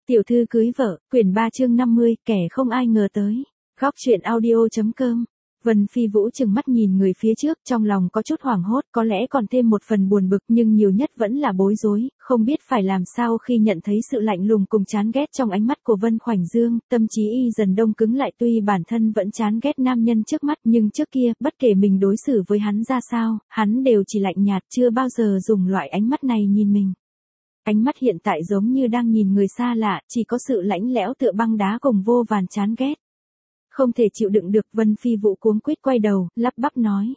Tiểu thư cưới vợ, quyển 3 chương 50, kẻ không ai ngờ tới. Góc truyện audio.com. Vân Phi Vũ trừng mắt nhìn người phía trước, trong lòng có chút hoảng hốt, có lẽ còn thêm một phần buồn bực, nhưng nhiều nhất vẫn là bối rối, không biết phải làm sao khi nhận thấy sự lạnh lùng cùng chán ghét trong ánh mắt của Vân Khoảnh Dương, tâm trí y dần đông cứng lại. Tuy bản thân vẫn chán ghét nam nhân trước mắt, nhưng trước kia, bất kể mình đối xử với hắn ra sao, hắn đều chỉ lạnh nhạt, chưa bao giờ dùng loại ánh mắt này nhìn mình. Ánh mắt hiện tại giống như đang nhìn người xa lạ, chỉ có sự lạnh lẽo tựa băng đá cùng vô vàn chán ghét. Không thể chịu đựng được, Vân Phi Vũ cuống quýt quay đầu, lắp bắp nói.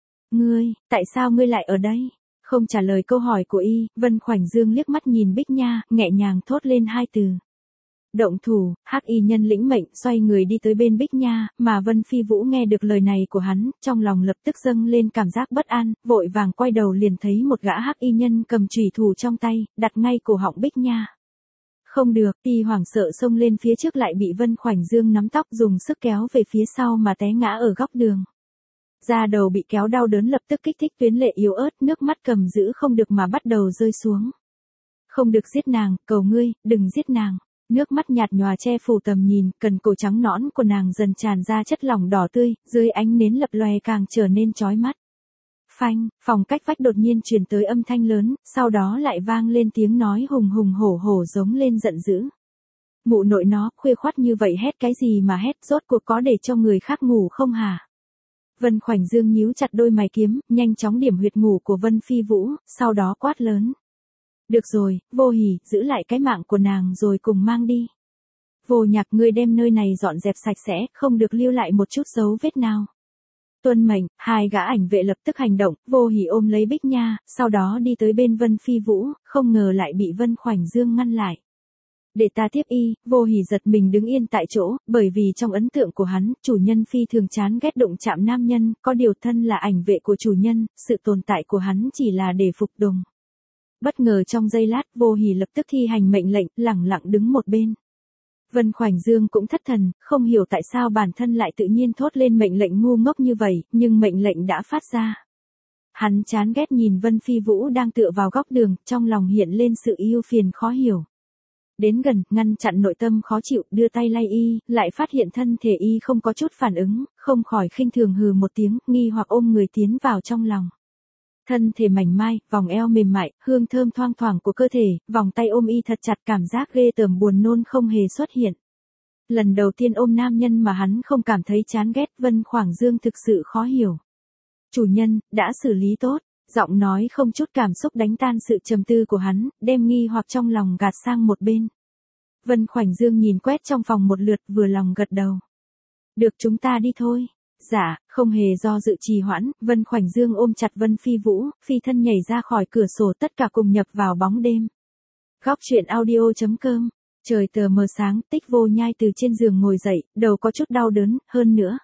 Tại sao ngươi lại ở đây? Không trả lời câu hỏi của y, Vân Khoảnh Dương liếc mắt nhìn Bích Nha, nhẹ nhàng thốt lên hai từ. Động thủ. Hắc y nhân lĩnh mệnh xoay người đi tới bên Bích Nha, mà Vân Phi Vũ nghe được lời này của hắn, trong lòng lập tức dâng lên cảm giác bất an, vội vàng quay đầu liền thấy một gã hắc y nhân cầm chùy thủ trong tay, đặt ngay cổ họng Bích Nha. Không được, y hoảng sợ xông lên phía trước lại bị Vân Khoảnh Dương nắm tóc dùng sức kéo về phía sau mà té ngã ở góc đường. Da đầu bị kéo đau đớn lập tức kích thích tuyến lệ yếu ớt, nước mắt cầm giữ không được mà bắt đầu rơi xuống. Không được giết nàng, cầu ngươi, đừng giết nàng. Nước mắt nhạt nhòa che phủ tầm nhìn, cần cổ trắng nõn của nàng dần tràn ra chất lỏng đỏ tươi, dưới ánh nến lập lòe càng trở nên chói mắt. Phanh, phòng cách vách đột nhiên truyền tới âm thanh lớn, sau đó lại vang lên tiếng nói hùng hùng hổ hổ giống lên giận dữ. Mụ nội nó, khuya khoắt như vậy hét cái gì mà hét, rốt cuộc có để cho người khác ngủ không hả? Vân Khoảnh Dương nhíu chặt đôi mày kiếm, nhanh chóng điểm huyệt ngủ của Vân Phi Vũ, sau đó quát lớn. Được rồi, Vô Hỉ, giữ lại cái mạng của nàng rồi cùng mang đi. Vô Nhạc, ngươi đem nơi này dọn dẹp sạch sẽ, không được lưu lại một chút dấu vết nào. Tuân mệnh, hai gã ảnh vệ lập tức hành động, Vô Hỉ ôm lấy Bích Nha, sau đó đi tới bên Vân Phi Vũ, không ngờ lại bị Vân Khoảnh Dương ngăn lại. Để ta tiếp y. Vô Hỉ giật mình đứng yên tại chỗ, bởi vì trong ấn tượng của hắn, chủ nhân phi thường chán ghét đụng chạm nam nhân, có điều thân là ảnh vệ của chủ nhân, sự tồn tại của hắn chỉ là để phục tùng. Bất ngờ trong giây lát, Vô Hỉ lập tức thi hành mệnh lệnh, lẳng lặng đứng một bên. Vân Khoảnh Dương cũng thất thần, không hiểu tại sao bản thân lại tự nhiên thốt lên mệnh lệnh ngu ngốc như vậy, nhưng mệnh lệnh đã phát ra. Hắn chán ghét nhìn Vân Phi Vũ đang tựa vào góc đường, trong lòng hiện lên sự ưu phiền khó hiểu. Đến gần, ngăn chặn nội tâm khó chịu, đưa tay lay y, lại phát hiện thân thể y không có chút phản ứng, không khỏi khinh thường hừ một tiếng, nghi hoặc ôm người tiến vào trong lòng. Thân thể mảnh mai, vòng eo mềm mại, hương thơm thoang thoảng của cơ thể, vòng tay ôm y thật chặt, cảm giác ghê tởm buồn nôn không hề xuất hiện. Lần đầu tiên ôm nam nhân mà hắn không cảm thấy chán ghét, Vân Khoảnh Dương thực sự khó hiểu. Chủ nhân, đã xử lý tốt, giọng nói không chút cảm xúc đánh tan sự trầm tư của hắn, đem nghi hoặc trong lòng gạt sang một bên. Vân Khoảnh Dương nhìn quét trong phòng một lượt, vừa lòng gật đầu. Được, chúng ta đi thôi. Dạ, không hề do dự trì hoãn, Vân Khoảnh Dương ôm chặt Vân Phi Vũ, phi thân nhảy ra khỏi cửa sổ, tất cả cùng nhập vào bóng đêm. Góc truyện audio.com. Trời tờ mờ sáng, Tích Vô Nhai từ trên giường ngồi dậy, đầu có chút đau đớn, hơn nữa.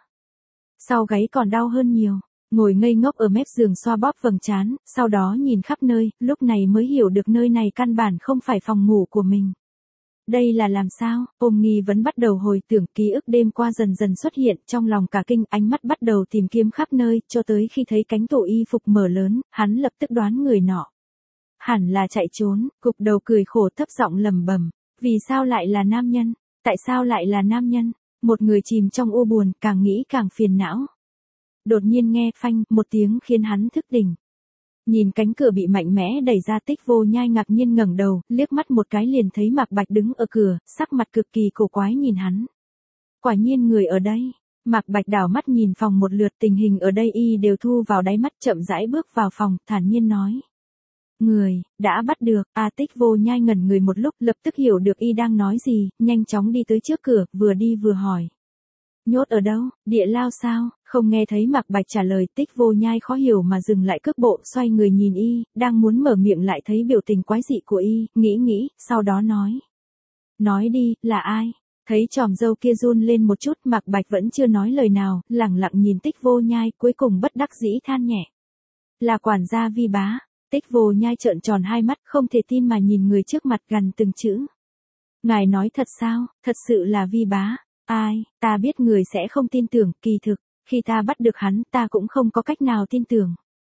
Sau gáy còn đau hơn nhiều, ngồi ngây ngốc ở mép giường xoa bóp vầng trán, sau đó nhìn khắp nơi, lúc này mới hiểu được nơi này căn bản không phải phòng ngủ của mình. Đây là làm sao? Ôm nghi vấn bắt đầu hồi tưởng, ký ức đêm qua dần dần xuất hiện, trong lòng cả kinh, ánh mắt bắt đầu tìm kiếm khắp nơi, cho tới khi thấy cánh tủ y phục mở lớn, hắn lập tức đoán người nọ. Hẳn là chạy trốn, cục đầu cười khổ thấp giọng lẩm bẩm, vì sao lại là nam nhân? Tại sao lại là nam nhân? Một người chìm trong u buồn, càng nghĩ càng phiền não. Đột nhiên nghe phanh một tiếng khiến hắn thức tỉnh. Nhìn cánh cửa bị mạnh mẽ đẩy ra, Tích Vô Nhai ngạc nhiên ngẩng đầu, liếc mắt một cái liền thấy Mạc Bạch đứng ở cửa, sắc mặt cực kỳ cổ quái nhìn hắn. Quả nhiên người ở đây. Mạc Bạch đảo mắt nhìn phòng một lượt, tình hình ở đây y đều thu vào đáy mắt, chậm rãi bước vào phòng, thản nhiên nói. Người, đã bắt được. Tích Vô Nhai ngẩn người một lúc, lập tức hiểu được y đang nói gì, nhanh chóng đi tới trước cửa, vừa đi vừa hỏi. Nhốt ở đâu? Địa lao sao? Không nghe thấy Mạc Bạch trả lời, Tích Vô Nhai khó hiểu mà dừng lại cước bộ, xoay người nhìn y, đang muốn mở miệng lại thấy biểu tình quái dị của y, nghĩ, sau đó nói. Nói đi, là ai? Thấy chòm râu kia run lên một chút, Mạc Bạch vẫn chưa nói lời nào, lẳng lặng nhìn Tích Vô Nhai, cuối cùng bất đắc dĩ than nhẹ. Là quản gia Vi Bá. Tích Vô Nhai trợn tròn hai mắt, không thể tin mà nhìn người trước mặt gằn từng chữ. Ngài nói thật sao? Thật sự là Vi Bá. Ai, ta biết người sẽ không tin tưởng, kỳ thực, khi ta bắt được hắn, ta cũng không có cách nào tin tưởng.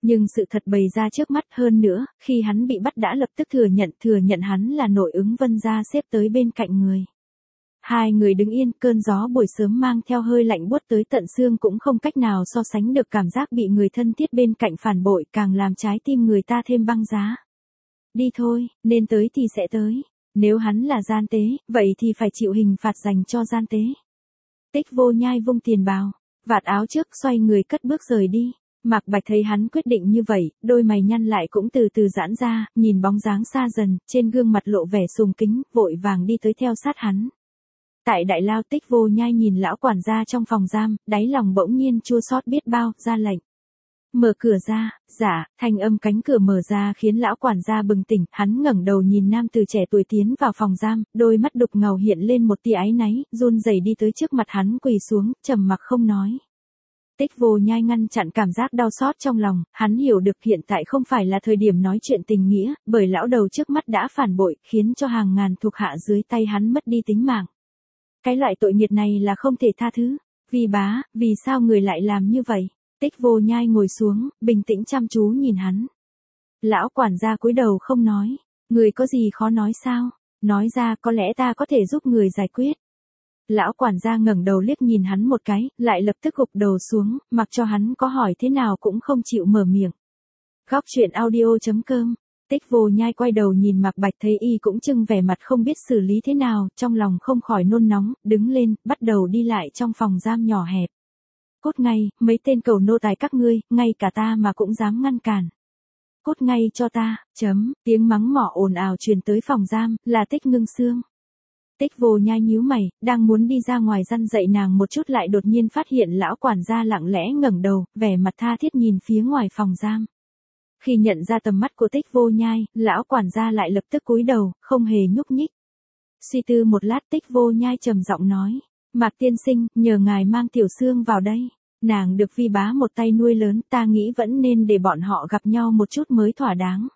Nhưng sự thật bày ra trước mắt, hơn nữa, khi hắn bị bắt đã lập tức thừa nhận hắn là nội ứng Vân gia xếp tới bên cạnh người. Hai người đứng yên, cơn gió buổi sớm mang theo hơi lạnh buốt tới tận xương cũng không cách nào so sánh được cảm giác bị người thân thiết bên cạnh phản bội, càng làm trái tim người ta thêm băng giá. Đi thôi, nên tới thì sẽ tới. Nếu hắn là gian tế, vậy thì phải chịu hình phạt dành cho gian tế. Tích Vô Nhai vung tiền bào, vạt áo trước, xoay người cất bước rời đi. Mạc Bạch thấy hắn quyết định như vậy, đôi mày nhăn lại cũng từ từ giãn ra, nhìn bóng dáng xa dần, trên gương mặt lộ vẻ sùng kính, vội vàng đi tới theo sát hắn. Tại đại lao, Tích Vô Nhai nhìn lão quản gia trong phòng giam, đáy lòng bỗng nhiên chua xót biết bao, ra lệnh. Mở cửa ra. Dạ, thanh âm cánh cửa mở ra khiến lão quản gia bừng tỉnh, hắn ngẩng đầu nhìn nam tử trẻ tuổi tiến vào phòng giam, đôi mắt đục ngầu hiện lên một tia áy náy, run rẩy đi tới trước mặt hắn quỳ xuống, trầm mặc không nói. Tích Vô Nhai ngăn chặn cảm giác đau xót trong lòng, hắn hiểu được hiện tại không phải là thời điểm nói chuyện tình nghĩa, bởi lão đầu trước mắt đã phản bội, khiến cho hàng ngàn thuộc hạ dưới tay hắn mất đi tính mạng. Cái loại tội nghiệp này là không thể tha thứ. Vi bá, vì sao người lại làm như vậy? Tích Vô Nhai ngồi xuống, bình tĩnh chăm chú nhìn hắn. Lão quản gia cúi đầu không nói. Người có gì khó nói sao? Nói ra, có lẽ ta có thể giúp người giải quyết. Lão quản gia ngẩng đầu liếc nhìn hắn một cái, lại lập tức gục đầu xuống, mặc cho hắn có hỏi thế nào cũng không chịu mở miệng. Góc truyện audio.com. Tích Vô Nhai quay đầu nhìn Mạc Bạch thấy y cũng trưng vẻ mặt không biết xử lý thế nào, trong lòng không khỏi nôn nóng, đứng lên, bắt đầu đi lại trong phòng giam nhỏ hẹp. Cút ngay, mấy tên cầu nô tài các ngươi, ngay cả ta mà cũng dám ngăn cản. Cút ngay cho ta, tiếng mắng mỏ ồn ào truyền tới phòng giam, là Tích Ngưng Sương. Tích Vô Nhai nhíu mày, đang muốn đi ra ngoài răn dạy nàng một chút lại đột nhiên phát hiện lão quản gia lặng lẽ ngẩng đầu, vẻ mặt tha thiết nhìn phía ngoài phòng giam. Khi nhận ra tầm mắt của Tích Vô Nhai, lão quản gia lại lập tức cúi đầu, không hề nhúc nhích. Suy tư một lát, Tích Vô Nhai trầm giọng nói, Mạc tiên sinh, nhờ ngài mang Tiểu Sương vào đây. Nàng được vi bá một tay nuôi lớn, ta nghĩ vẫn nên để bọn họ gặp nhau một chút mới thỏa đáng.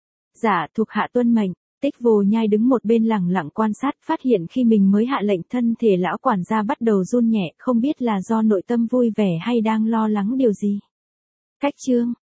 Dạ, thuộc hạ tuân mệnh. Tích Vô Nhai đứng một bên lẳng lặng quan sát, phát hiện khi mình mới hạ lệnh thân thể lão quản gia bắt đầu run nhẹ, không biết là do nội tâm vui vẻ hay đang lo lắng điều gì. Cách chương